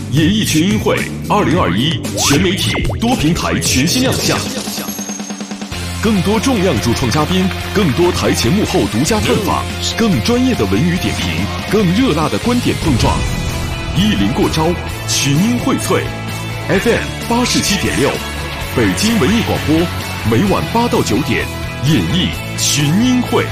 演艺群英会2021全媒体多平台全新亮相，更多重量主创嘉宾，更多台前幕后独家探访，更专业的文娱点评，更热辣的观点碰撞。意林过招，群英荟萃 ，FM 87.6，北京文艺广播，每晚8到9点，演艺群英会。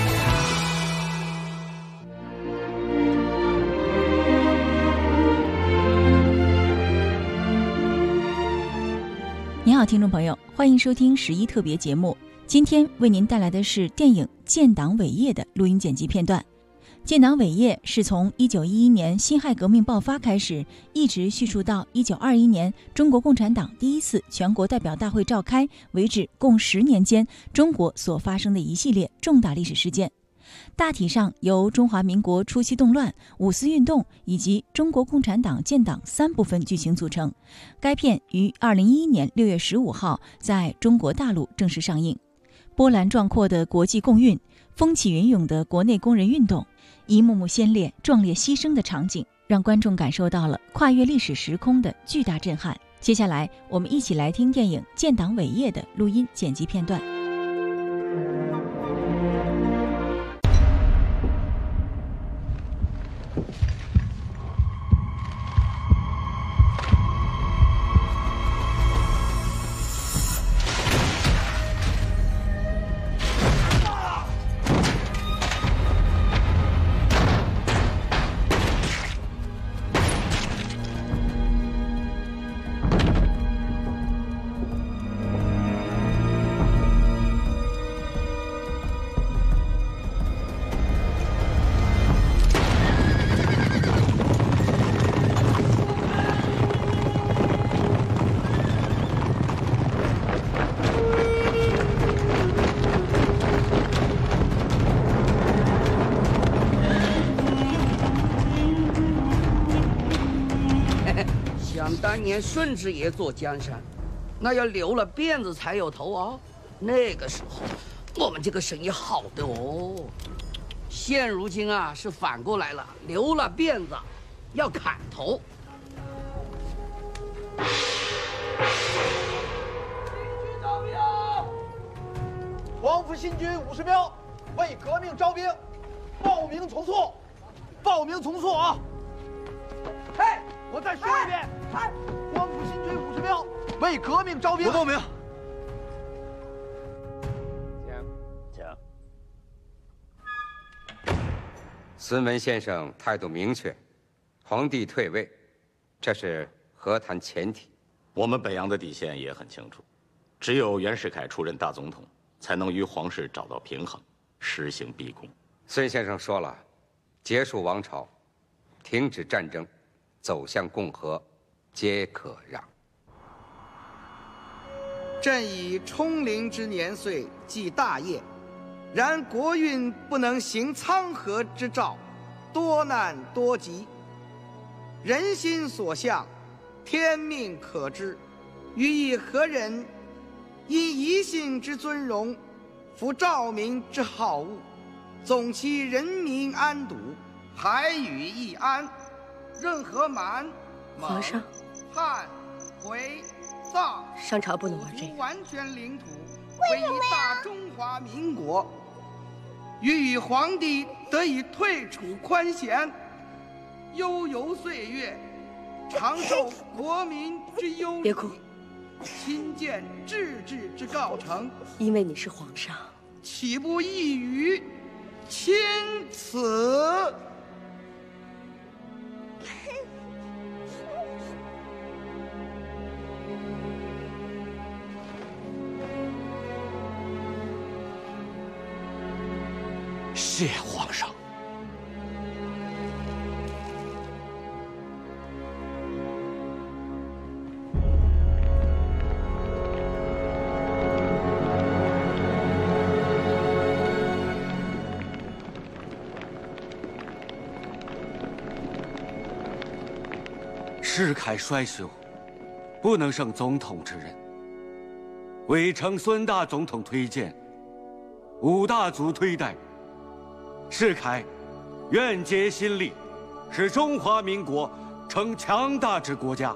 你好，听众朋友，欢迎收听11特别节目。今天为您带来的是电影《建党伟业》的录音剪辑片段。建党伟业是从1911年辛亥革命爆发开始，一直叙述到1921年中国共产党第一次全国代表大会召开为止，共10年间中国所发生的一系列重大历史事件。大体上由中华民国初期动乱、五四运动以及中国共产党建党3部分剧情组成。该片于2011年6月15号在中国大陆正式上映。波澜壮阔的国际共运，风起云涌的国内工人运动，一幕幕先烈壮烈牺牲的场景，让观众感受到了跨越历史时空的巨大震撼。接下来我们一起来听电影《建党伟业》的录音剪辑片段。 当年顺治爷做江山，那要留了辫子才有头啊。那个时候，我们这个生意好的哦。现如今啊，是反过来了，留了辫子要砍头。 招兵！黄埔新军50标，为革命招兵，报名从速，报名从速啊！哎，我再说一遍。黄埔新军50标，为革命招兵。有报名。 请。孙文先生态度明确，皇帝退位，这是和谈前提。 我们北洋的底线也很清楚，只有袁世凯出任大总统，才能与皇室找到平衡，实行逼宫。 孙先生说了，结束王朝，停止战争，走向共和，皆可让。 朕以冲龄之年岁继大业，然国运不能行苍河之兆，多难多疾，人心所向，天命可知，予以何人？因一姓之尊荣，服兆民之好恶，总其人民安堵，海宇易安。任何蛮、 皇上、 汉、回、藏， 商朝不能玩这个。 完全领土归于大中华民国，予以皇帝得以退处宽闲，悠游岁月，长受国民之忧虑。 别哭， 亲见治之告成。 因为你是皇上， 岂不异于钦此？ 谢皇上。 世凯衰朽，不能胜总统之任，委承孙大总统推荐，五大族推戴。世凯愿竭心力，使中华民国成强大之国家。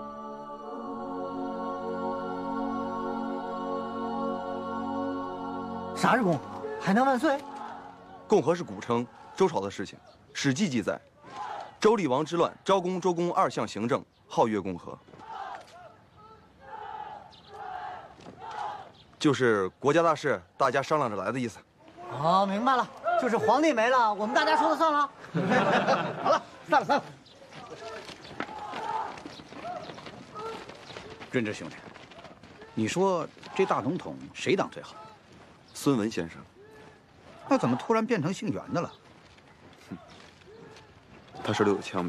啥是共和？海南万岁！ 共和是古称周朝的事情，《史记》记载，周厉王之乱，昭公、周公二相行政，号曰共和，就是国家大事，大家商量着来的意思。 哦，明白了，就是皇帝没了，我们大家说了算了。好了，散了。 润之兄弟，你说这大总统谁当最好？ 孙文先生。 那怎么突然变成姓袁的了？ 他手里有枪呗。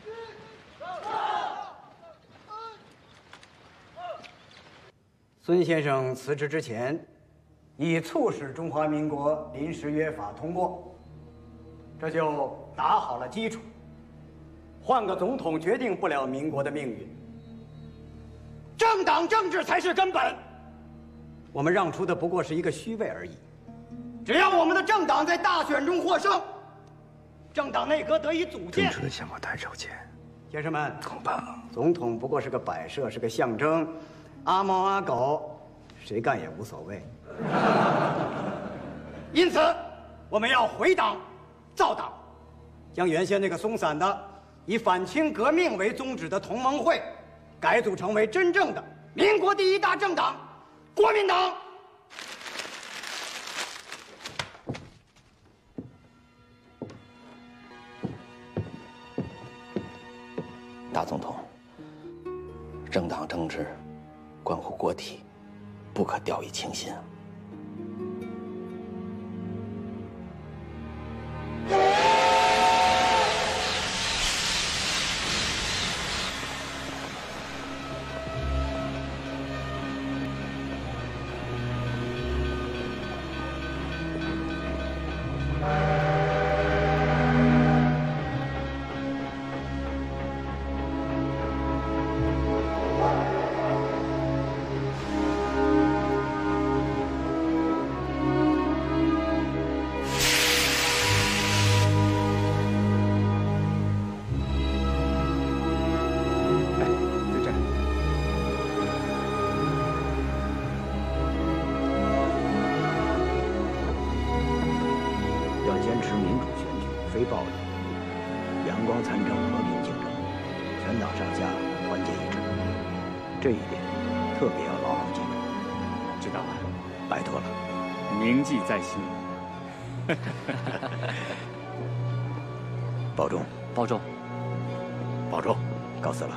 孙先生辞职之前，已促使中华民国临时约法通过，这就打好了基础。换个总统决定不了民国的命运，政党政治才是根本。我们让出的不过是一个虚位而已。只要我们的政党在大选中获胜，政党内阁得以组建。 真出的想法太超前， 先生们， 恐怕总统不过是个摆设，是个象征，阿猫阿狗，谁干也无所谓。因此，我们要回党、造党，将原先那个松散的以反清革命为宗旨的同盟会，改组成为真正的民国第一大政党——国民党。 大总统，政党政治关乎国体，不可掉以轻心啊。 这一点特别要牢牢记住。 知道了， 拜托了， 铭记在心。 保重， 保重， 保重，告辞了。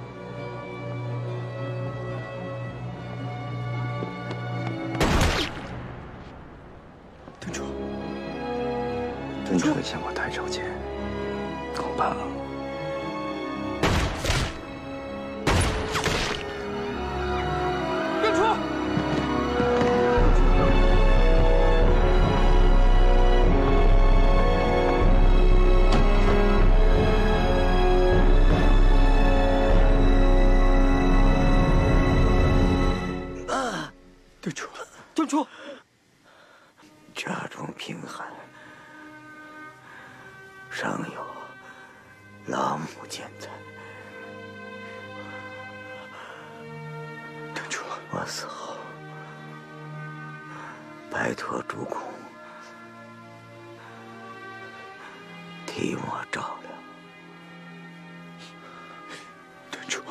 敦主，敦主的想法太超前，恐怕。 家中贫寒，尚有老母健在。敦主，我死后，拜托主公替我照料。敦主，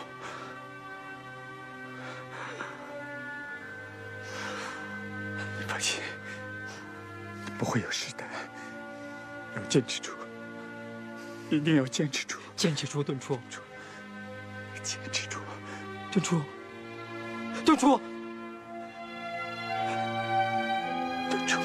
你放心。不会有事的，要坚持住，一定要坚持住， 坚持住，敦主， 坚持住， 敦主，敦主， 敦主。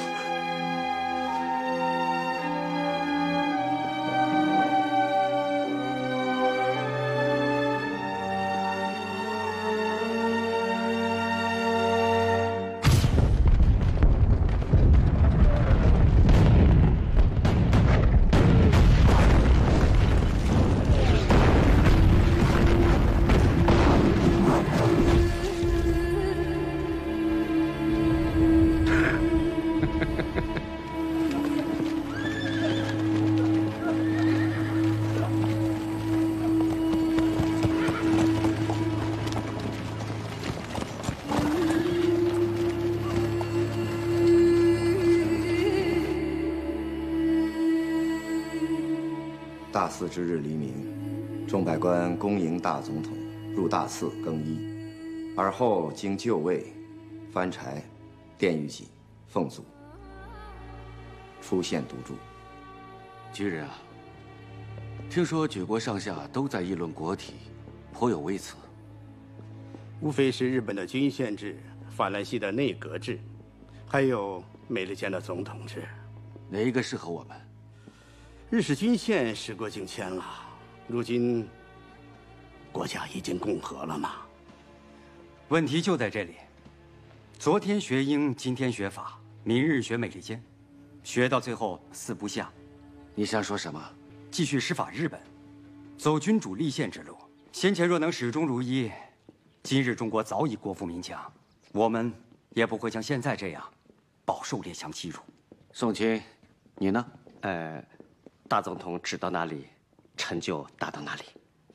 4之日黎明，众百官恭迎大总统入大寺更衣，而后经就位、翻柴、奠玉玺、奉祖，出现独柱。 举人啊，听说举国上下都在议论国体，颇有微词。 无非是日本的军宪制、法兰西的内阁制，还有美利坚的总统制。 哪一个适合我们？ 日式军宪时过境迁了，如今国家已经共和了嘛。 问题就在这里。昨天学英，今天学法，明日学美利坚，学到最后四不像。 你想说什么？ 继续师法日本，走君主立宪之路。先前若能始终如一，今日中国早已国富民强，我们也不会像现在这样饱受列强欺辱。 宋钦，你呢？ 大总统指到哪里，臣就达到哪里。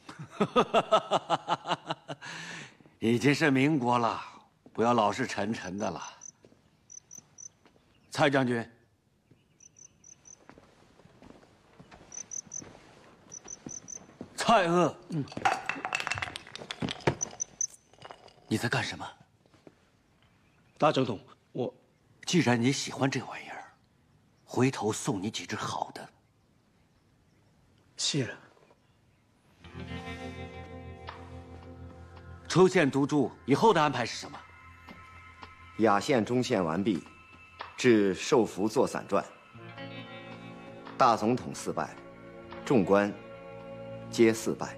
已经是民国了，不要老是沉沉的了。蔡将军，蔡锷，你在干什么？ 大总统，我既然你喜欢这玩意儿，回头送你几只好的。 谢了。 出现独柱以后的安排是什么？ 雅献中献完毕，至受服作散传。大总统4拜，众官皆4拜。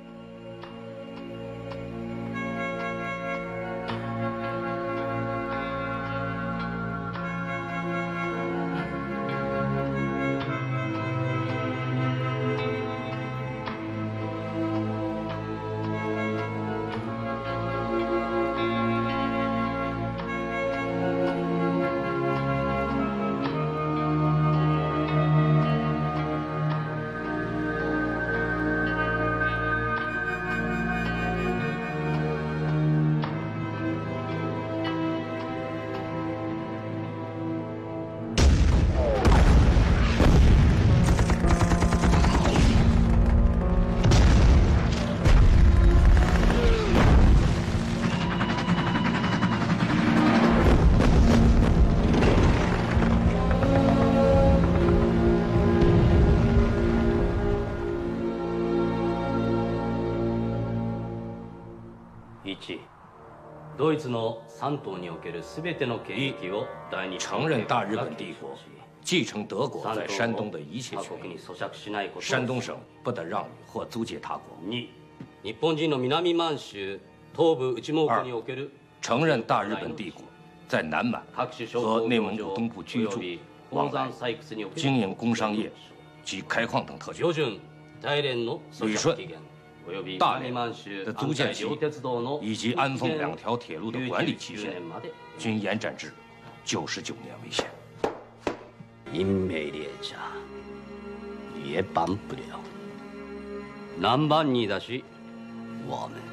一、承认大日本帝国，继承德国在山东的一切权益，山东省不得让与或租借他国。2、承认大日本帝国在南满和内蒙古东部居住、往来、经营工商业及开矿等特权。旅顺、大连的租借期以及安丰2条铁路的管理期限，均延展至99年为限。 英美列强也帮不了，南蛮你的事，我们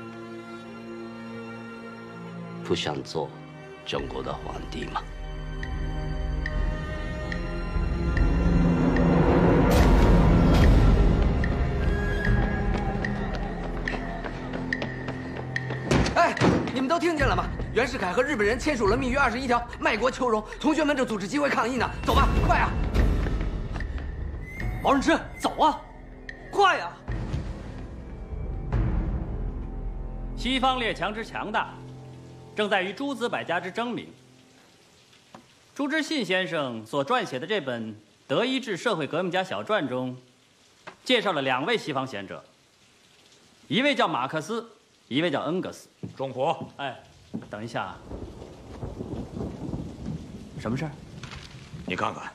不想做中国的皇帝吗？ 哎，你们都听见了吗？袁世凯和日本人签署了《密约21条》，卖国求荣，同学们正组织集会抗议呢。走吧，快啊！ 毛人之，走啊，快啊！ 西方列强之强大，正在于诸子百家之争鸣。朱之信先生所撰写的这本《德意志社会革命家小传》中，介绍了2位西方贤者，一位叫马克思，一位叫恩格斯。 中国， 哎，等一下，什么事儿？ 你看看。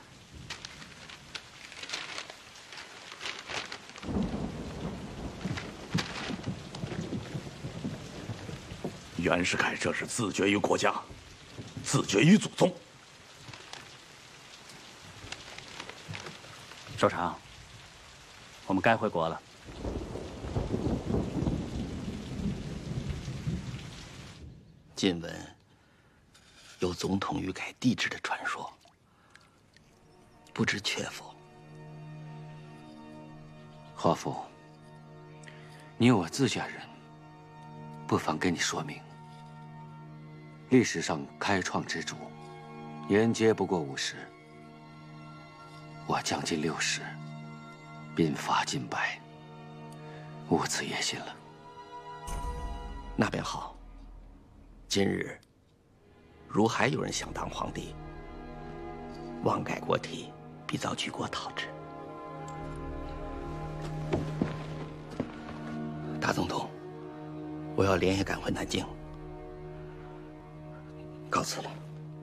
袁世凯这是自绝于国家，自绝于祖宗。 首长，我们该回国了。 近闻有总统欲改帝制的传说，不知确否？ 华父，你我自家人，不妨跟你说明。历史上开创之主，年皆不过50，我将近60，鬓发尽白，无此野心了。 那便好。今日如还有人想当皇帝，妄改国体，必遭举国讨之。大总统，我要连夜赶回南京，告辞了。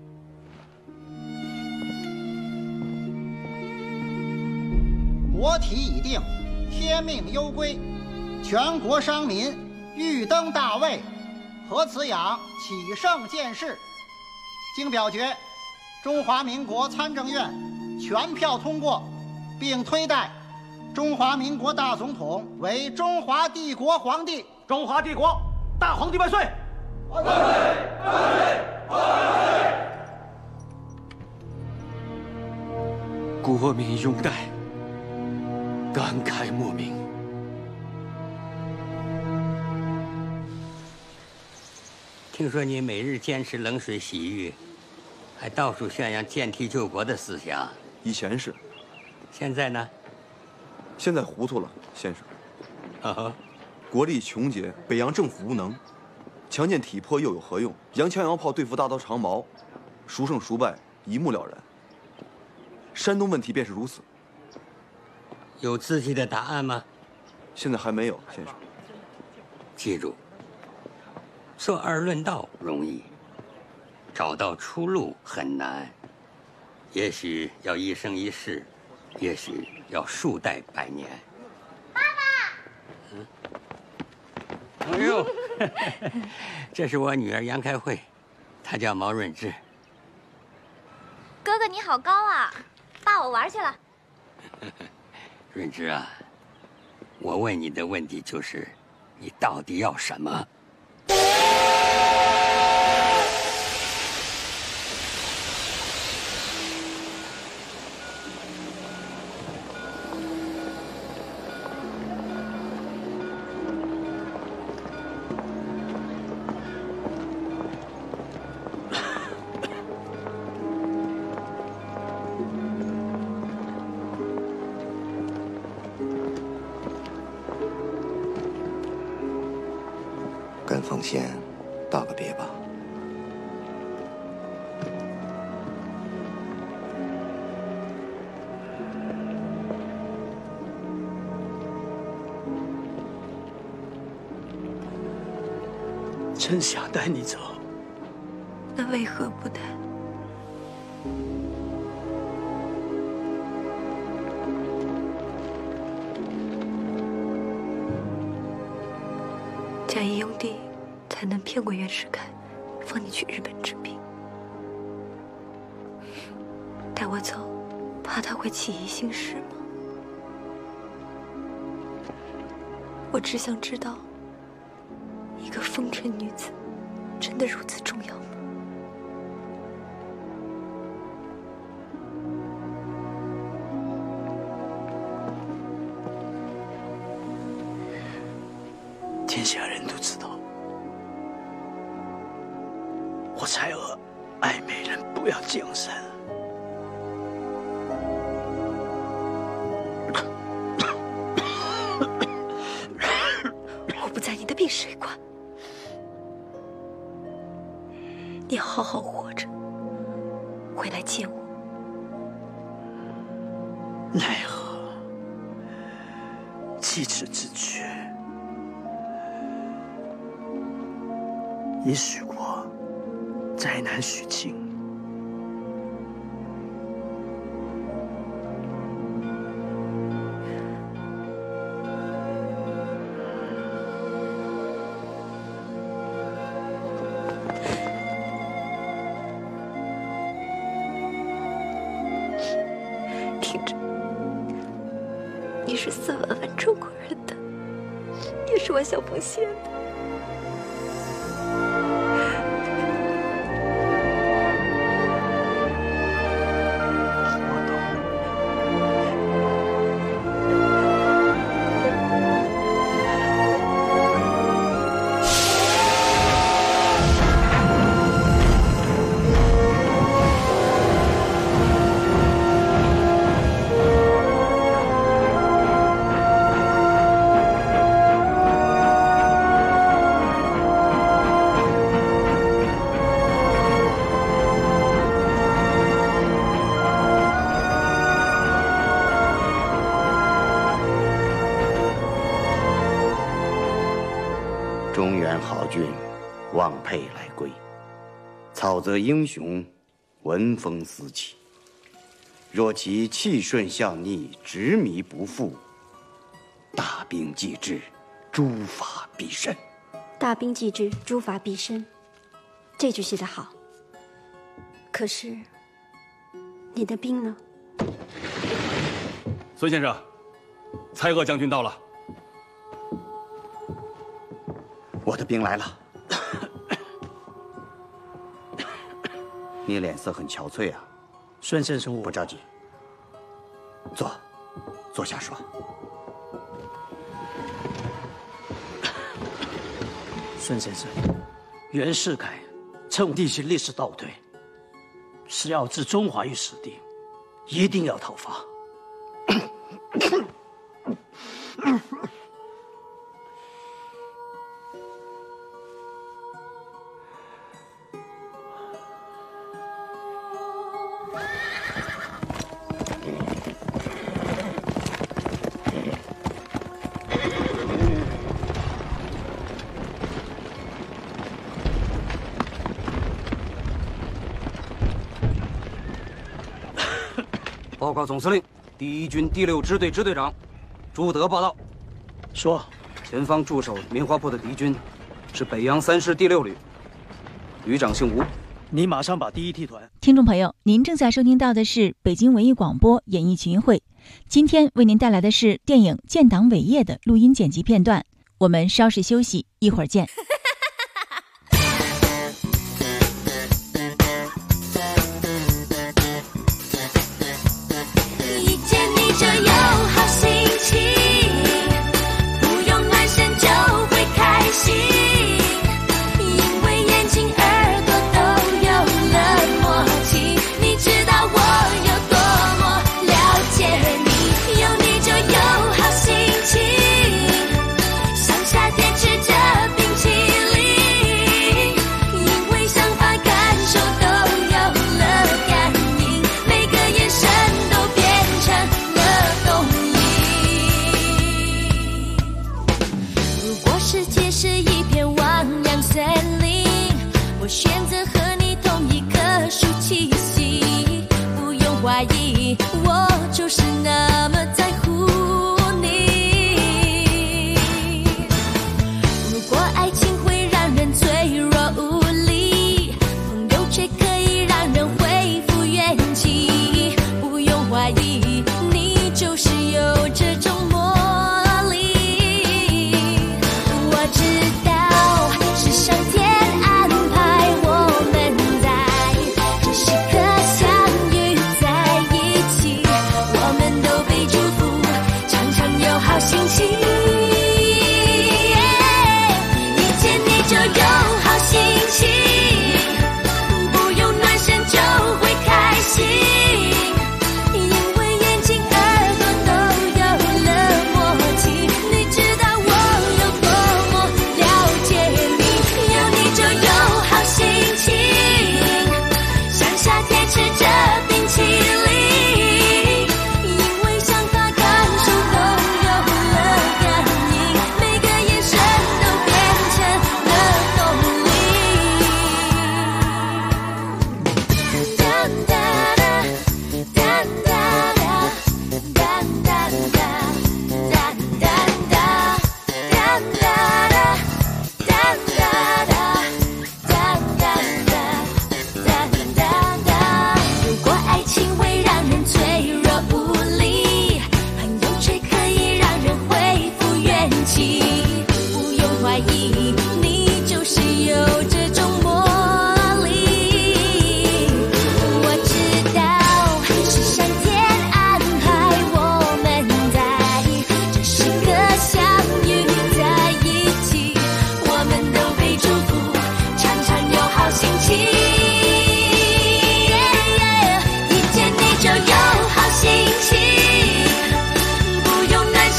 国体已定，天命攸归，全国商民欲登大位，何辞养启圣见事。经表决，中华民国参政院全票通过，并推戴中华民国大总统为中华帝国皇帝。 中华帝国大皇帝万岁！万岁！万岁！万岁！ 国民拥戴，感慨莫名。 听说你每日坚持冷水洗浴，还到处宣扬建体救国的思想。 以前是， 现在呢？ 现在糊涂了，先生。国力穷竭，北洋政府无能，强健体魄又有何用？洋枪洋炮对付大刀长矛，孰胜孰败一目了然。山东问题便是如此。 有自己的答案吗？ 现在还没有，先生。 记住，做二论道容易，找到出路很难。也许要一生一世，也许要数代百年。 爸爸，哎呦，这是我女儿杨开慧，她叫毛润芝。 哥哥你好高啊！爸，我玩去了。 润芝啊，我问你的问题就是，你到底要什么？ 跟凤仙道个别吧。 真想带你走， 那为何不带？贾谊用地才能骗过袁世凯，放你去日本治病。带我走，怕他会起疑心事吗？我只想知道，一个风尘女子，真的如此重要吗？ 天下人都知道，我才儿爱美人不要江山。 我不在你的病谁管？你好好活着，回来见我。 奈何弃此之决，已许过，再难许情。 听着，你是4万万中国人的，也是我小凤仙的。 中原好俊，望佩来归。草泽英雄，闻风思起。若其气顺效逆，执迷不复，大兵既至，诛伐必甚。 大兵既至，诛伐必甚，这句写得好。可是，你的兵呢？ 孙先生，蔡锷将军到了。 我的兵来了。你脸色很憔悴啊。 孙先生， 不着急，坐下说。 孙先生，袁世凯趁地形历史倒退，是要置中华于死地，一定要讨伐。 报告总司令，第1军第6支队支队长朱德报道， 说， 前方驻守棉花坡的敌军是北洋3师第6旅，旅长姓吴。 你马上把第1梯团。 听众朋友，您正在收听到的是北京文艺广播演艺群英会，今天为您带来的是电影《建党伟业》的录音剪辑片段。我们稍事休息，一会儿见。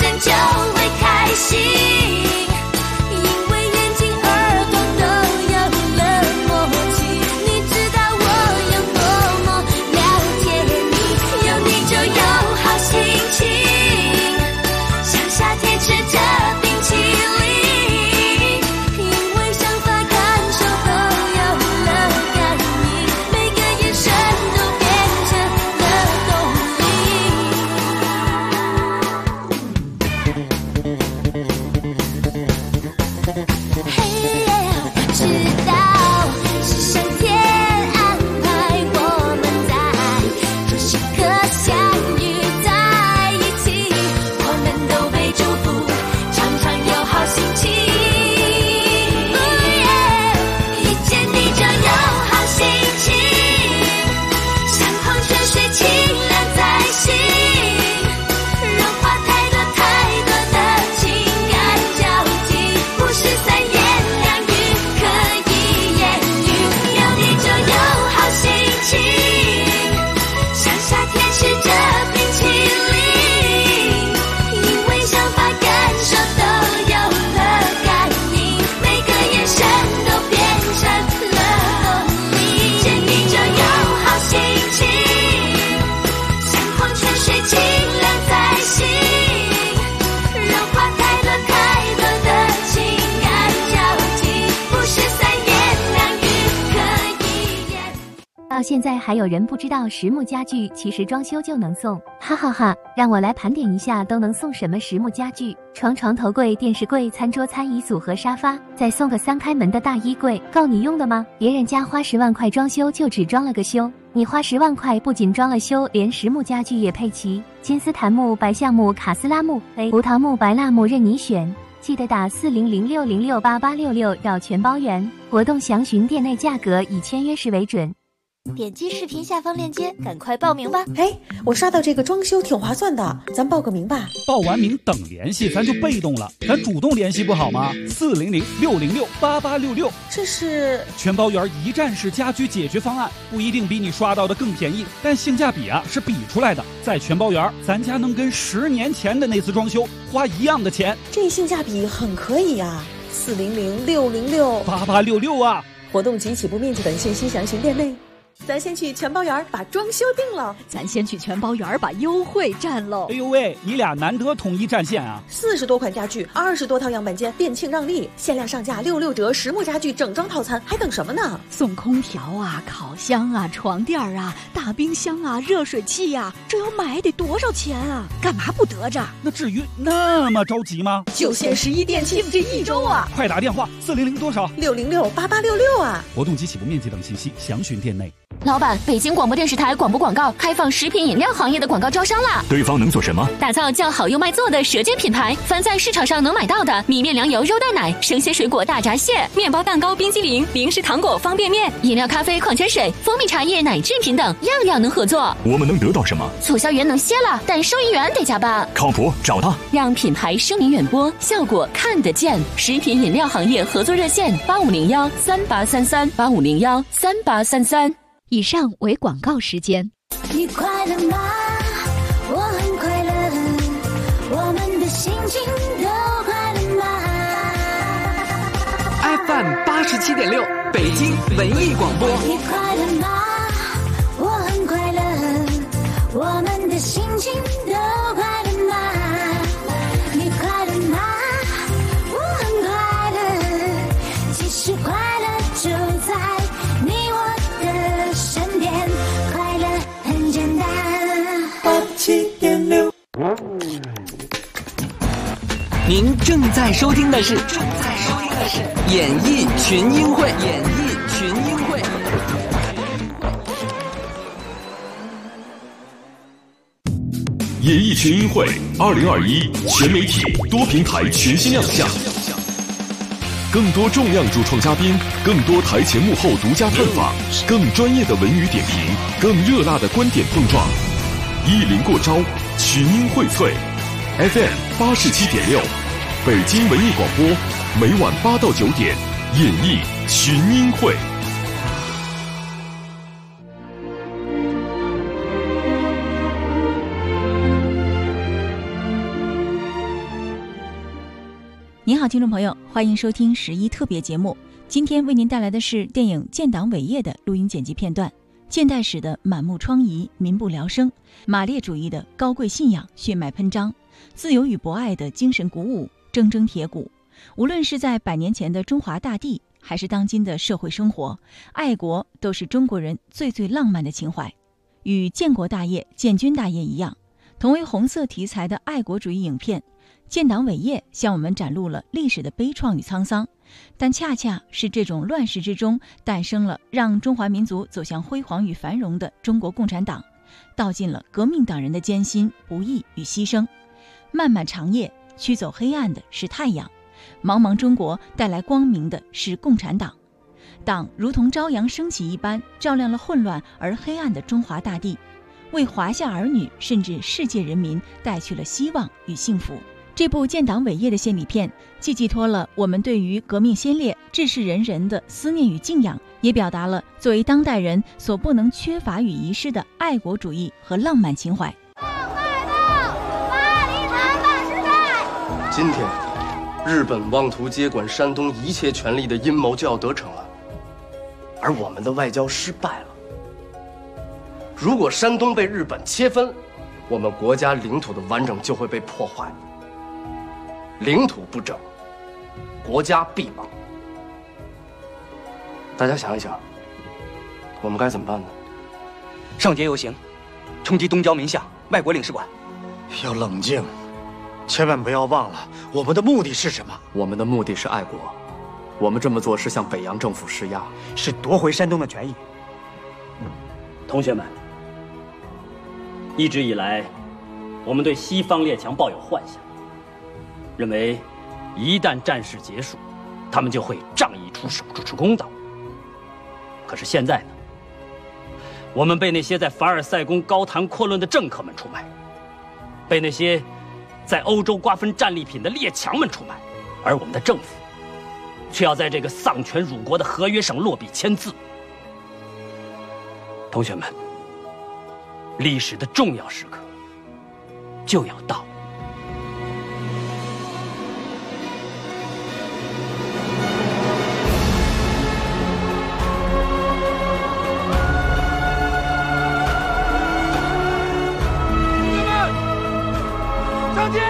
心，因为眼睛耳朵都有到现在还有人不知道实木家具其实装修就能送，哈哈哈！让我来盘点一下都能送什么实木家具：床、床头柜、电视柜、餐桌、餐椅组和沙发，再送个3开门的大衣柜，够你用的吗？别人家花10万块装修就只装了个修，你花10万块不仅装了修，连实木家具也配齐，金丝檀木、白橡木、卡斯拉木、胡桃木、白蜡木任你选。记得打4006068866绕全包圆，活动详询店内价格，以签约时为准。 点击视频下方链接，赶快报名吧！ 哎，我刷到这个装修挺划算的，咱报个名吧。 报完名等联系，咱就被动了，咱主动联系不好吗？400-606-8866， 这是全包圆一站式家居解决方案，不一定比你刷到的更便宜，但性价比是比出来的。在全包圆，咱家能跟10年前的那次装修花一样的钱， 这性价比很可以呀。400-606-8866 啊！ 活动及起步面积等信息详询店内。咱先去全包园把装修定了， 咱先去全包园把优惠占喽。 哎呦喂，你俩难得统一战线啊 ！40多款家具，20多套样板间，店庆让利，限量上架66折，实木家具整装套餐，还等什么呢？ 送空调啊，烤箱啊，床垫啊，大冰箱啊，热水器啊，这要买得多少钱啊？干嘛不得着？ 那至于那么着急吗？ 就限11店庆这1周啊！ 快打电话400多少 ？606-8866啊！ 活动及起步面积等信息详询店内。 老板，北京广播电视台广播广告开放食品饮料行业的广告招商啦！ 对方能做什么？ 打造叫好又卖座的舌尖品牌，凡在市场上能买到的米面粮油肉蛋奶、生鲜水果大闸蟹、面包蛋糕冰激凌、零食糖果方便面、饮料咖啡矿泉水、蜂蜜茶叶奶制品等，样样能合作。 我们能得到什么？ 促销员能歇了，但收银员得加班。 靠谱，找他， 让品牌声名远播，效果看得见。食品饮料行业合作热线8501-3833，8501-3833。 以上为广告时间。 你快乐吗？我很快乐，我们的心情都快乐吗 ？FM 87.6，北京文艺广播。 你快乐吗？我很快乐，我们的心情都快乐吗？你快乐吗？我很快乐，其实快乐就在你我身边，快乐很简单。87.6， 您正在收听的是演艺群英会。 演艺群英会2021全媒体多平台全新亮相，更多重量主创嘉宾，更多台前幕后独家探访，更专业的文娱点评，更热辣的观点碰撞。意林过招，群英荟萃。FM 87.6，北京文艺广播，每晚8到9点，演艺群英会。 您好，听众朋友，欢迎收听11特别节目。今天为您带来的是电影《建党伟业》的录音剪辑片段，现代史的满目疮痍、民不聊生，马列主义的高贵信仰血脉喷张，自由与博爱的精神鼓舞，铮铮铁骨。无论是在100年前的中华大地，还是当今的社会生活，爱国都是中国人最浪漫的情怀。与建国大业、建军大业一样，同为红色题材的爱国主义影片《 建党伟业向我们展露了历史的悲怆与沧桑，但恰恰是这种乱世之中，诞生了让中华民族走向辉煌与繁荣的中国共产党，道尽了革命党人的艰辛、不易与牺牲。漫漫长夜，驱走黑暗的是太阳，茫茫中国带来光明的是共产党。党如同朝阳升起一般，照亮了混乱而黑暗的中华大地，为华夏儿女甚至世界人民带去了希望与幸福。这部建党伟业的献礼片，既寄托了我们对于革命先烈、志士仁人的思念与敬仰，也表达了作为当代人所不能缺乏与遗失的爱国主义和浪漫情怀。 今天，日本妄图接管山东一切权力的阴谋就要得逞了，而我们的外交失败了。如果山东被日本切分，我们国家领土的完整就会被破坏。领土不整，国家必亡。大家想一想，我们该怎么办呢？ 上街游行，冲击东交民巷、外国领事馆。 要冷静，千万不要忘了我们的目的是什么。 我们的目的是爱国，我们这么做是向北洋政府施压， 是夺回山东的权益。 同学们，一直以来，我们对西方列强抱有幻想，认为一旦战事结束，他们就会仗义出手，主持公道。可是现在呢，我们被那些在凡尔赛宫高谈阔论的政客们出卖，被那些在欧洲瓜分战利品的列强们出卖，而我们的政府却要在这个丧权辱国的合约上落笔签字。同学们，历史的重要时刻就要到。 上街！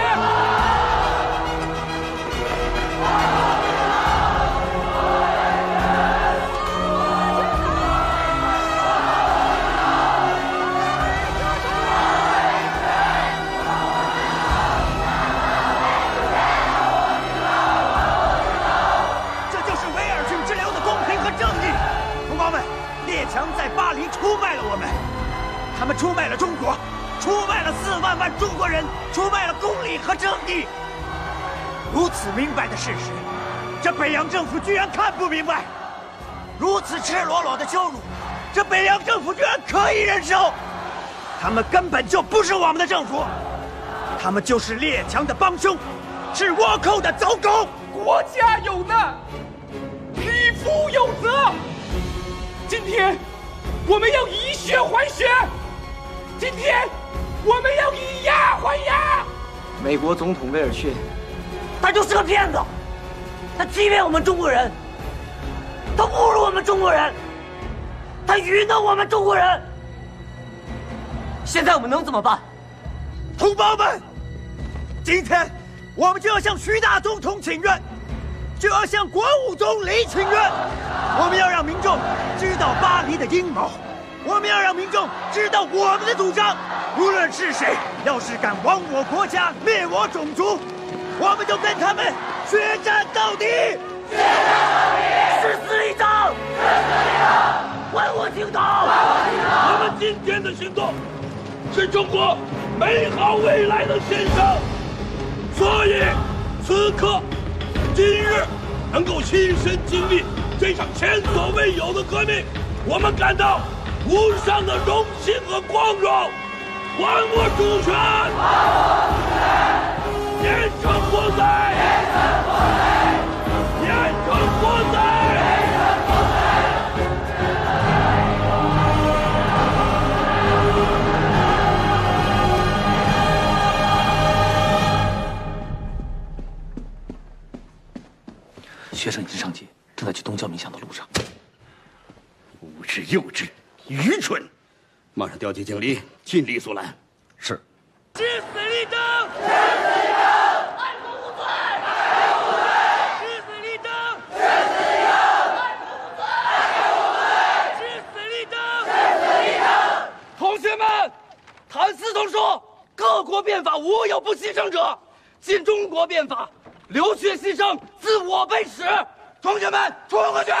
这就是维尔郡之流的公平和正义。同胞们，列强在巴黎出卖了我们，他们出卖了中国。出卖了4万万中国人，出卖了公理和正义。如此明白的事实，这北洋政府居然看不明白；如此赤裸裸的羞辱，这北洋政府居然可以忍受。他们根本就不是我们的政府，他们就是列强的帮凶，是倭寇的走狗。 国家有难，匹夫有责。今天，我们要以血还血。今天，我们要以牙还牙。 美国总统威尔逊， 他就是个骗子，他欺骗我们中国人，他侮辱我们中国人，他愚弄我们中国人。现在我们能怎么办？ 同胞们，今天我们就要向徐大总统请愿，就要向国务总理请愿。我们要让民众知道巴黎的阴谋。我们要让民众知道我们的主张，无论是谁，要是敢亡我国家、灭我种族，我们就跟他们血战到底！血战到底！誓死一场！誓死一场！还我青岛！还我青岛！ 我们今天的行动是中国美好未来的献上，所以此刻、今日能够亲身经历这场前所未有的革命，我们感到无上的荣幸和光荣，还我主权！还我主权！严惩国贼！严惩国贼！严惩国贼！严惩国贼！ 学生已经上街，正在去东交民巷的路上。 无知、幼稚、愚蠢！马上调集警力，尽力阻拦。是。誓死立正！誓死立正！爱国无罪！爱国无罪！誓死立正！誓死立正！爱国无罪！爱国无罪！誓死立正！誓死立正！同学们，谭嗣同说，各国变法无有不牺牲者。 尽中国变法，流血牺牲，自我卑耻。同学们，冲过去！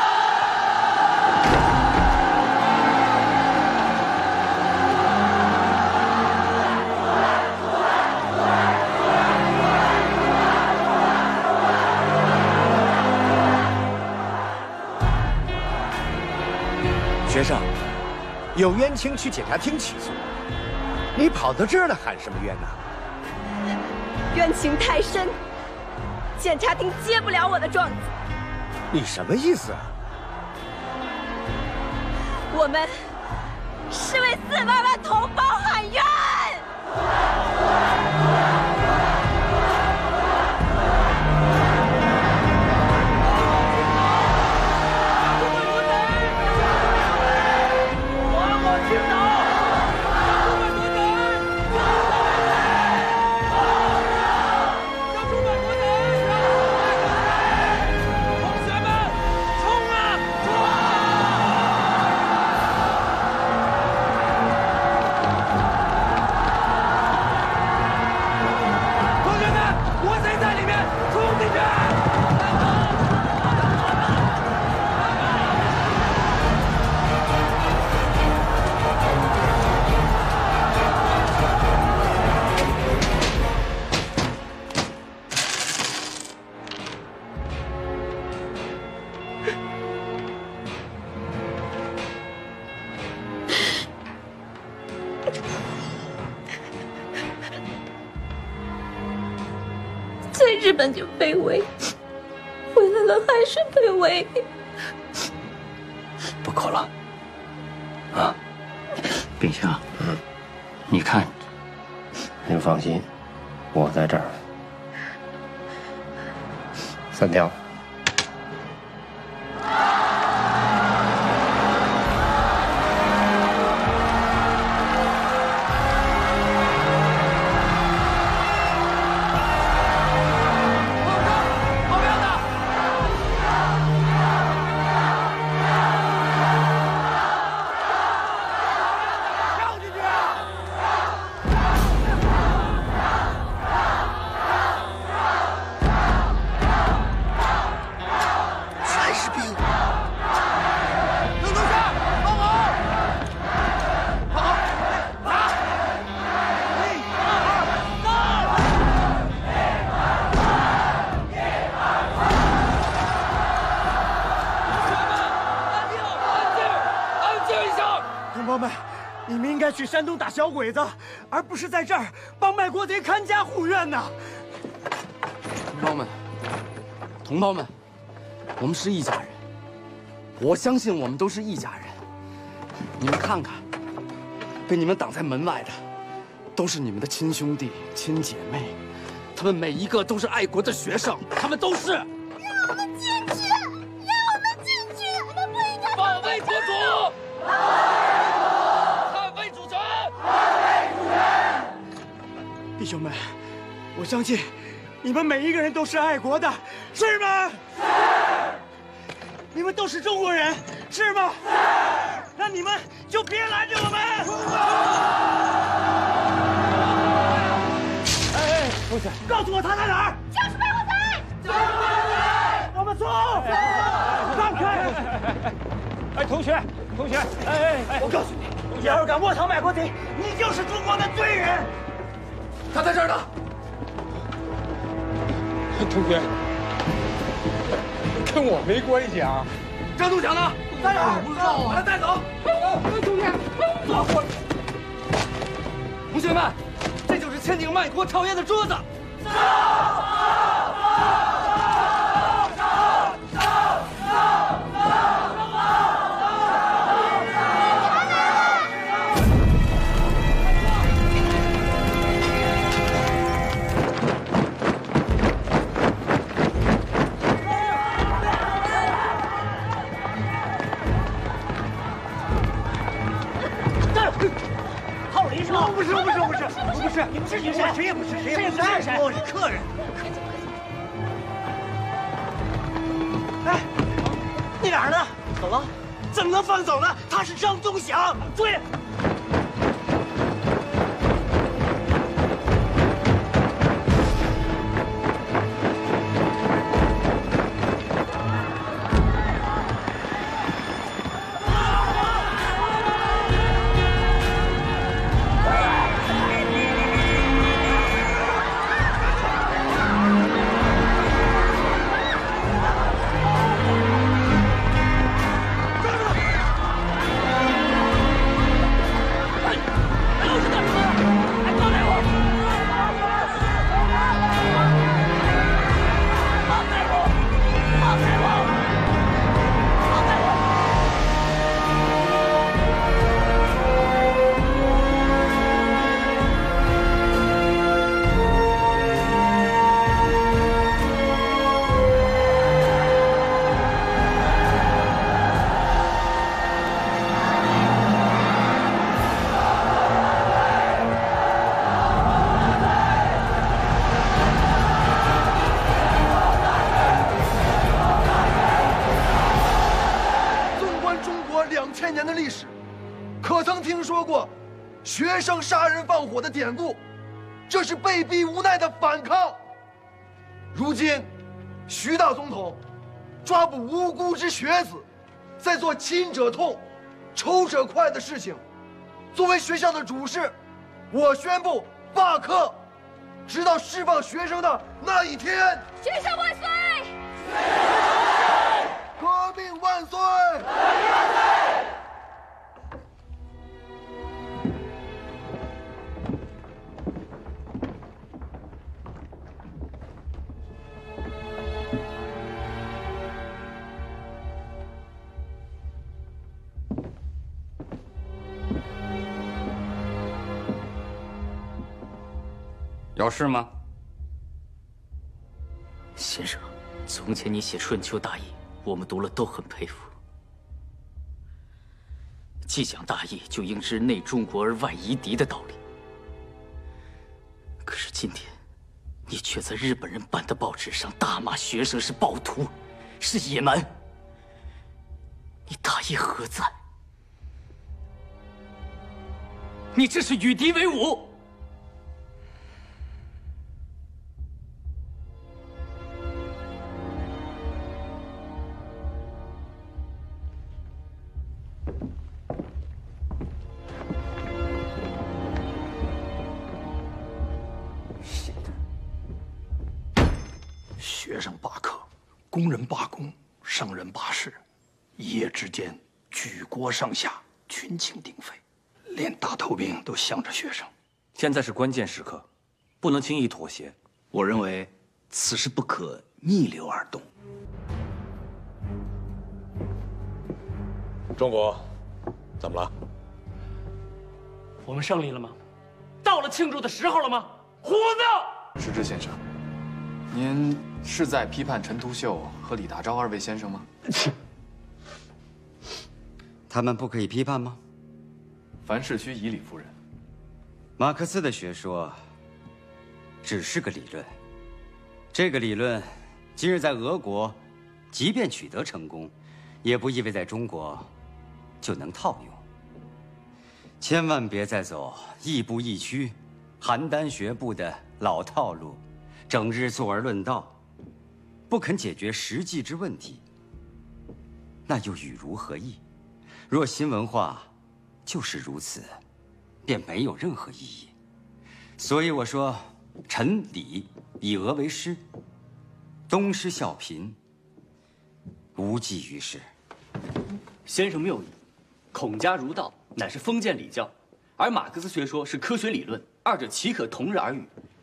学生，有冤情去检察厅起诉，你跑到这儿来喊什么冤呢？ 冤情太深，检察厅接不了我的状子。 你什么意思啊？ 我们是为4万万同胞喊冤。 在日本就卑微，回来了还是卑微。 不哭了，啊，冰箱，你看， 您放心，我在这儿。3条。 去山东打小鬼子，而不是在这儿帮卖国贼看家护院呢。 同胞们，我们是一家人，我相信我们都是一家人。你们看看，被你们挡在门外的，都是你们的亲兄弟、亲姐妹，他们每一个都是爱国的学生，他们都是。 让我们进去！让我们进去！我们不应该保卫国土！ 弟兄们，我相信你们每一个人都是爱国的，是吗？是。你们都是中国人，是吗？是。那你们就别拦着我们。哎，同学，告诉我他在哪儿？ 就是卖国贼！ 就是卖国贼！我们走！让开！ 哎，同学， 我告诉你，你要是敢窝藏卖国贼，你就是中国的罪人。 他在这儿呢。 同学，跟我没关系啊。 张东强呢？ 在哪儿？ 不知道啊。把他带走。同学们，这就是签订卖国条约的桌子。 不是，你们是谁？谁也不是，谁也不是，我是客人。哎，你哪儿呢？走了？怎么能放走呢？他是张东祥，追！ 2000年的历史，可曾听说过学生杀人放火的典故？这是被逼无奈的反抗。如今，徐大总统抓捕无辜之学子，在做亲者痛、仇者快的事情。作为学校的主事，我宣布罢课，直到释放学生的那一天。 学生万岁！ 革命万岁！ 有事吗？ 先生，从前你写《春秋大义》，我们读了都很佩服。既讲大义，就应知内中国而外夷狄的道理。可是今天，你却在日本人办的报纸上大骂学生是暴徒，是野蛮。你大义何在？你这是与敌为伍。 学生罢课，工人罢工，商人罢市，一夜之间，举国上下群情鼎沸，连大头兵都向着学生。 现在是关键时刻，不能轻易妥协。 我认为此事不可逆流而动。 中国，怎么了？ 我们胜利了吗？到了庆祝的时候了吗？虎子！ 石之先生，您是在批判陈独秀和李大钊二位先生吗？ 他们不可以批判吗？ 凡事须以理服人。 马克思的学说只是个理论，这个理论今日在俄国，即便取得成功，也不意味在中国就能套用。千万别再走亦步亦趋、邯郸学步的老套路，整日坐而论道，不肯解决实际之问题，那又与如何异？若新文化就是如此，便没有任何意义。所以我说，陈李以俄为师，东施效颦，无济于事。 先生谬矣，孔家儒道乃是封建礼教，而马克思学说是科学理论，二者岂可同日而语？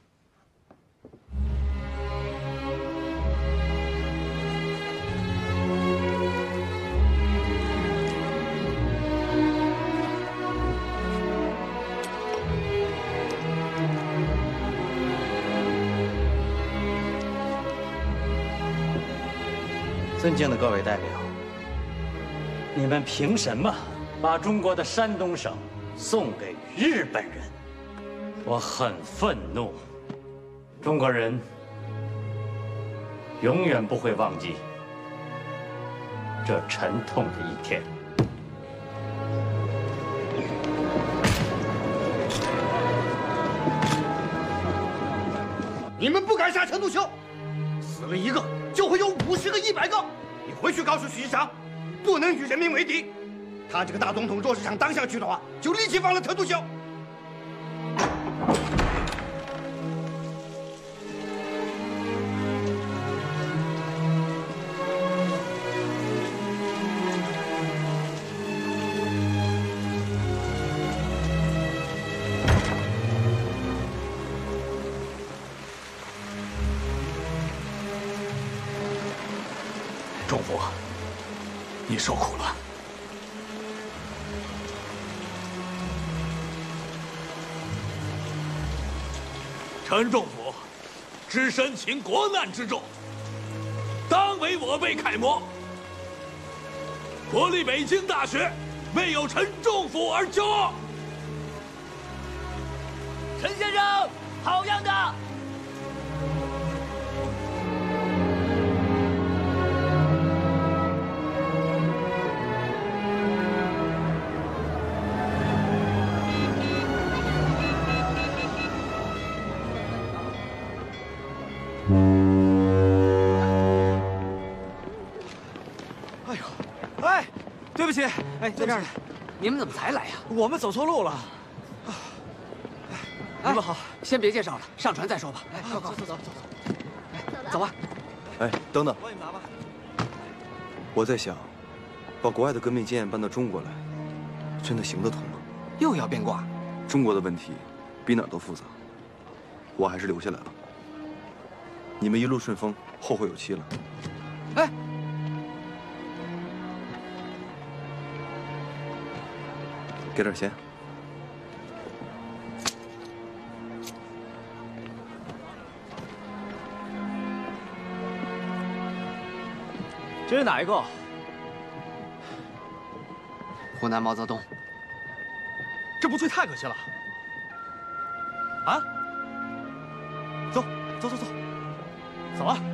尊敬的各位代表， 你们凭什么把中国的山东省送给日本人？我很愤怒。中国人永远不会忘记这沉痛的一天。 你们不敢杀陈独秀，死了一个就会有50个、100个。你回去告诉徐长，不能与人民为敌。他这个大总统若是想当下去的话，就立即放了陈独秀。 仲甫，你受苦了。 陈仲甫，只身请国难之重，当为我辈楷模。国立北京大学为有陈仲甫而骄傲。 陈先生，好样的！ 哎呦，哎，对不起，哎，在这儿呢。 你们怎么才来呀？ 我们走错路了。 你们好，先别介绍了，上船再说吧。哎，走，走吧。 哎，等等，我在想，把国外的革命经验搬到中国来，真的行得通吗？ 又要变卦？ 中国的问题比哪儿都复杂，我还是留下来了。你们一路顺风，后会有期了。 哎， 给点钱。 这是哪一个？ 湖南毛泽东。 这不醉太可惜了。啊！走，走，走，走，走啊！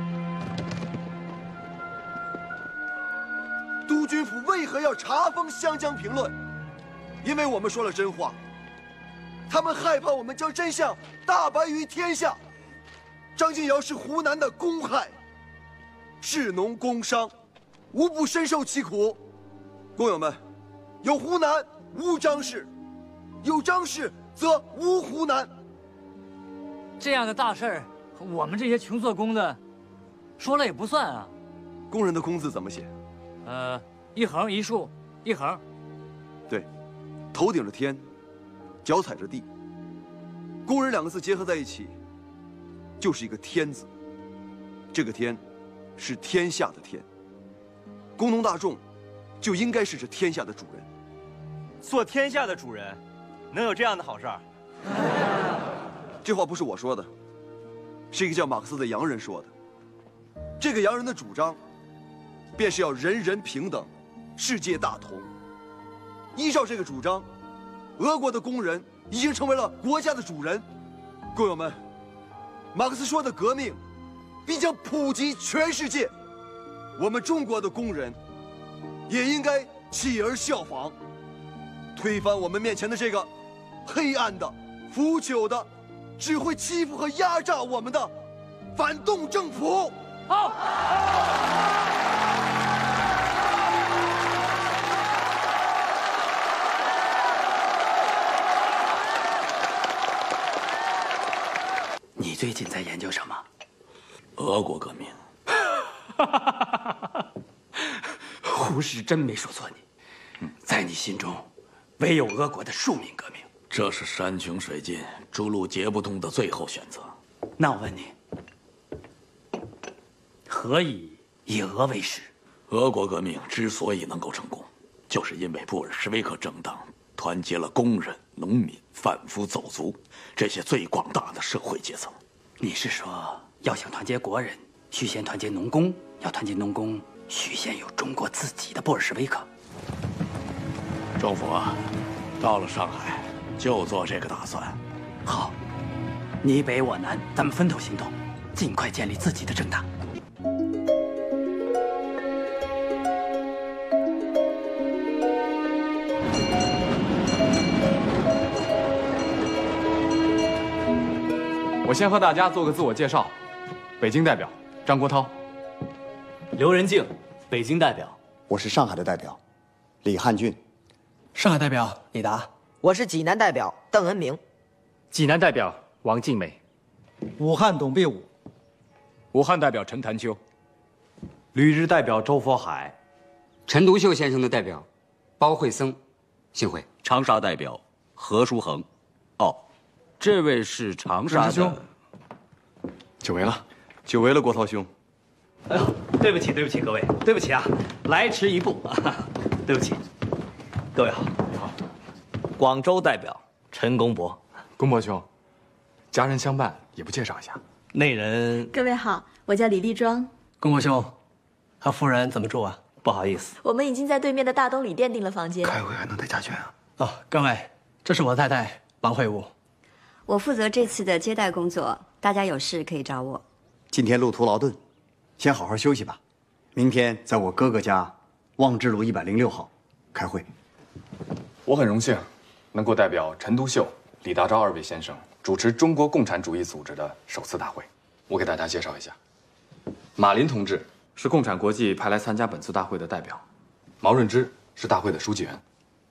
督军府为何要查封湘江评论？因为我们说了真话。他们害怕我们将真相大白于天下。张敬尧是湖南的公害，士农工商无不深受其苦。工友们，有湖南无张氏，有张氏则无湖南。 这样的大事儿，我们这些穷做工的，说了也不算啊。 工人的工字怎么写？ 一横一竖，一横。 对，头顶着天，脚踩着地。工人两个字结合在一起，就是一个天字。这个天，是天下的天。工农大众，就应该是这天下的主人。 做天下的主人，能有这样的好事儿？ 这话不是我说的，是一个叫马克思的洋人说的。这个洋人的主张，便是要人人平等，世界大同。依照这个主张，俄国的工人已经成为了国家的主人。工友们，马克思说的革命，必将普及全世界。我们中国的工人，也应该起而效仿，推翻我们面前的这个黑暗的、腐朽的、只会欺负和压榨我们的反动政府。 好。 你最近在研究什么？ 俄国革命。 胡适真没说错你，在你心中，唯有俄国的庶民革命。 这是山穷水尽、诸路皆不通的最后选择。 那我问你，何以以俄为师？ 俄国革命之所以能够成功，就是因为布尔什维克政党团结了工人、农民、贩夫走卒这些最广大的社会阶层。 你是说，要想团结国人，须先团结农工；要团结农工，须先有中国自己的布尔什维克。 政府啊，到了上海就做这个打算。 好，你北我南，咱们分头行动，尽快建立自己的政党。 我先和大家做个自我介绍，北京代表张国焘， 刘仁静，北京代表。我是上海的代表，李汉俊。 上海代表李达。 我是济南代表邓恩明。 济南代表王静梅。 武汉董必武。 武汉代表陈潭秋。 旅日代表周佛海。 陈独秀先生的代表包惠僧，幸会。 长沙代表何书恒。哦，这位是长沙的。 久违了，久违了，国焘兄。 哎呦，对不起，对不起，各位，对不起啊，来迟一步啊，对不起，各位好。 好。广州代表陈公博。 公博兄，家人相伴，也不介绍一下。 内人。 各位好，我叫李丽庄。 公博兄，和夫人怎么住啊？不好意思， 我们已经在对面的大东旅店订了房间。 开会还能带家眷啊？ 哦，各位，这是我太太王慧武。 我负责这次的接待工作，大家有事可以找我。 今天路途劳顿，先好好休息吧。明天在我哥哥家望志路106号开会。 我很荣幸能够代表陈独秀、李大钊2位先生主持中国共产主义组织的首次大会。我给大家介绍一下，马林同志是共产国际派来参加本次大会的代表，毛润之是大会的书记员。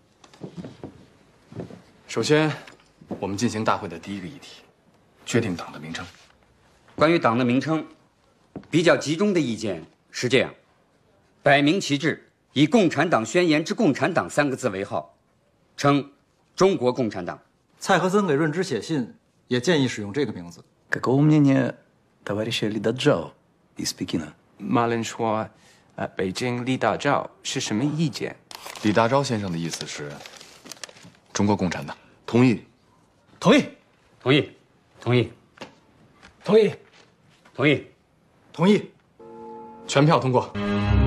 首先，我们进行大会的第一个议题，确定党的名称。 关于党的名称，比较集中的意见是这样：摆明其志，以《共产党宣言》之“共产党”3个字为号，称中国共产党。 蔡和森给润之写信，也建议使用这个名字。 Какого мнения товарища Ли Дажао из Пекина? 马伦说，北京李大钊是什么意见？ 李大钊先生的意思是，中国共产党。 同意。 同意。 同意。同意。 同意。 同意。 同意。 全票通过。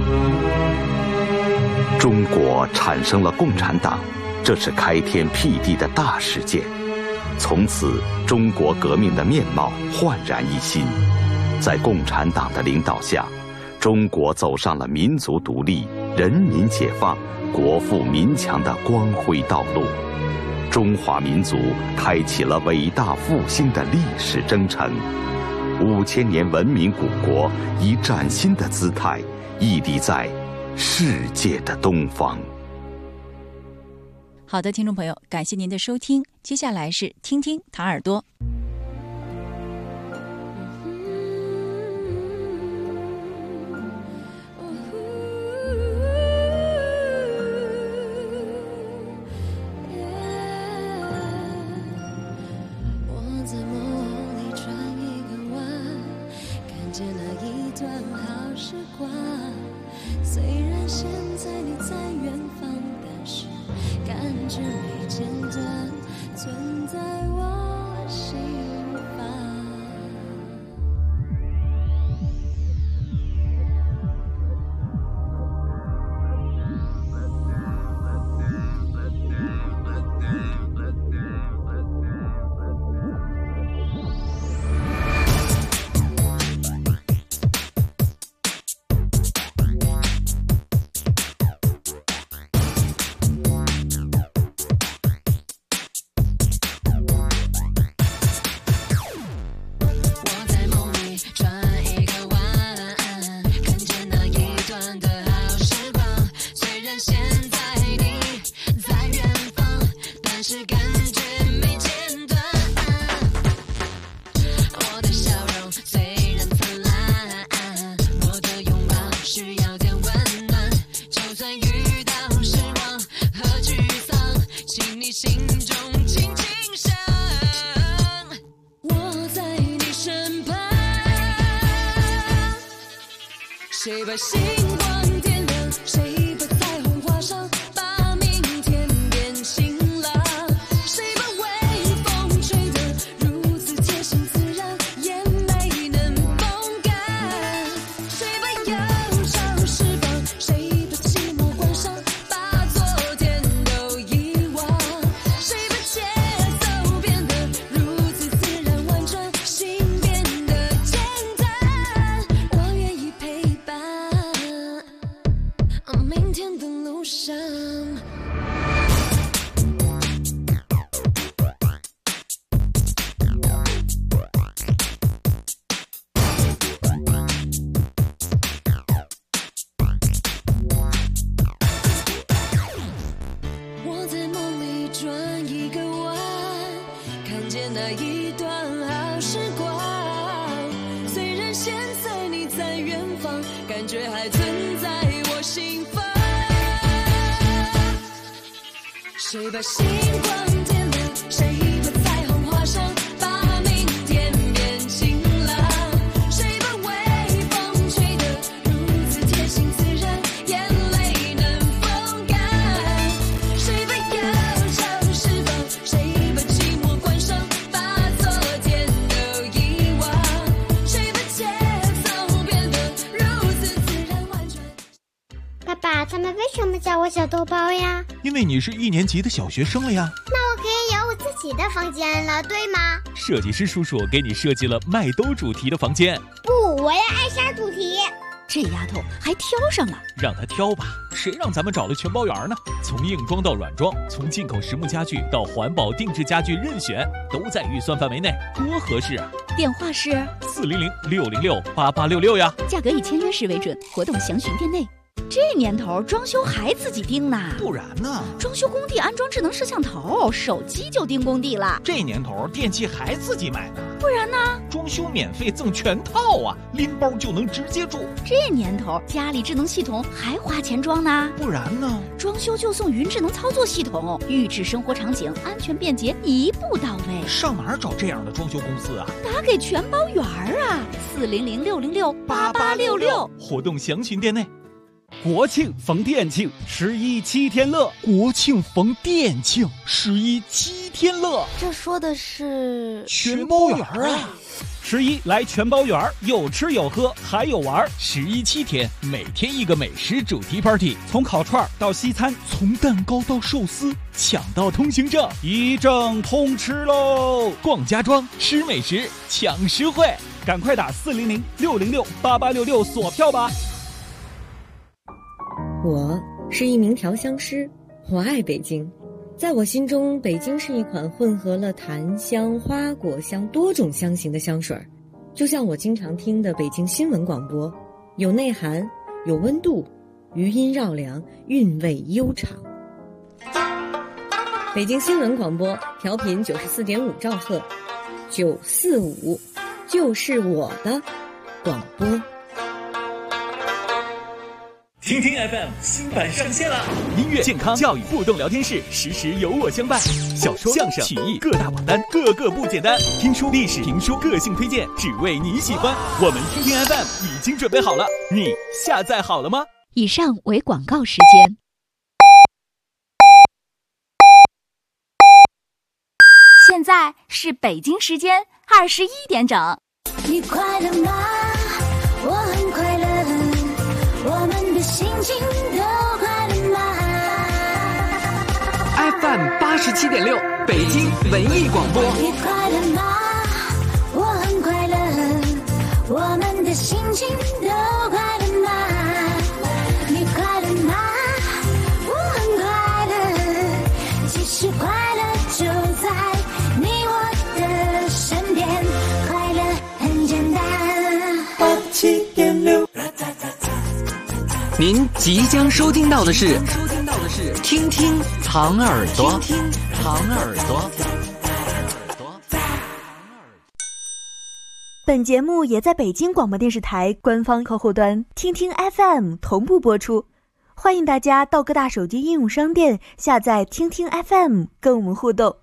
中国产生了共产党，这是开天辟地的大事件。从此，中国革命的面貌焕然一新。在共产党的领导下，中国走上了民族独立、人民解放、国富民强的光辉道路。中华民族开启了伟大复兴的历史征程。5000年文明古国以崭新的姿态屹立在世界的东方。 好的，听众朋友，感谢您的收听。接下来是听听唐耳朵。 谁把星光点亮？谁把彩虹画上？把明天变晴朗。谁把微风吹得如此贴心自然，也没能风干。谁把忧伤释放？谁把寂寞关上？把昨天都遗忘。谁把节奏变得如此自然婉转，心变得简单。我愿意陪伴。明天的路上，我在梦里转一个弯，看见那一段好时光。虽然现在你在远方，感觉还存在我心房。谁把星光点亮？谁把彩虹画上？把明天变晴朗。谁把微风吹得如此贴心自然，眼泪能风干。谁把忧伤释放？谁把寂寞关上？把昨天都遗忘。谁把节奏变得如此自然婉转？ 爸爸，他们为什么叫我小豆包呀？ 因为你是1年级的小学生了呀。 那我可以有我自己的房间了，对吗？ 设计师叔叔给你设计了麦兜主题的房间。 不，我要艾莎主题。 这丫头还挑上了。 让她挑吧，谁让咱们找了全包圆呢？从硬装到软装，从进口实木家具到环保定制家具，任选都在预算范围内，多合适啊！ 电话是 400-606-8866呀。 价格以签约时为准，活动详询店内。这年头装修还自己盯呢？ 不然呢？ 装修工地安装智能摄像头，手机就盯工地了。 这年头电器还自己买呢？ 不然呢？ 装修免费赠全套啊，拎包就能直接住。 这年头家里智能系统还花钱装呢？ 不然呢？ 装修就送云智能操作系统，预制生活场景，安全便捷，一步到位。 上哪儿找这样的装修公司啊？ 打给全包圆啊，400-606-8866， 活动详询店内。 国庆逢店庆，11 7天乐。 国庆逢店庆，11 7天乐。 这说的是全包圆啊 ！11来全包圆，有吃有喝还有玩。 11 7天，每天一个美食主题 party， 从烤串到西餐， 从蛋糕到寿司，抢到通行证， 一证通吃喽！ 逛家装，吃美食，抢实惠， 赶快打400-606-8866锁票吧！ 我是一名调香师，我爱北京。在我心中，北京是一款混合了檀香、花果香多种香型的香水，就像我经常听的北京新闻广播，有内涵，有温度，余音绕梁，韵味悠长。北京新闻广播调频94.5兆赫，945就是我的广播。 听听 FM 新版上线了，音乐、健康、教育、互动聊天室，时时有我相伴。小说、相声、曲艺各大榜单，个个不简单。听书、历史、评书，个性推荐，只为你喜欢。我们听听 FM 已经准备好了，你下载好了吗？ 以上为广告时间。 现在是北京时间21点整。 你快乐吗？我很快乐。我们的心情都快乐吗 ？FM 87.6，北京文艺广播。 你快乐吗？我很快乐。我们的心情都快乐吗？你快乐吗？我很快乐。其实快乐就在你我的身边，快乐很简单。87.6。 您即将收听到的是听听藏耳朵，听听藏耳朵。 本节目也在北京广播电视台官方客户端听听 FM 同步播出，欢迎大家到各大手机应用商店下载听听 FM 跟我们互动。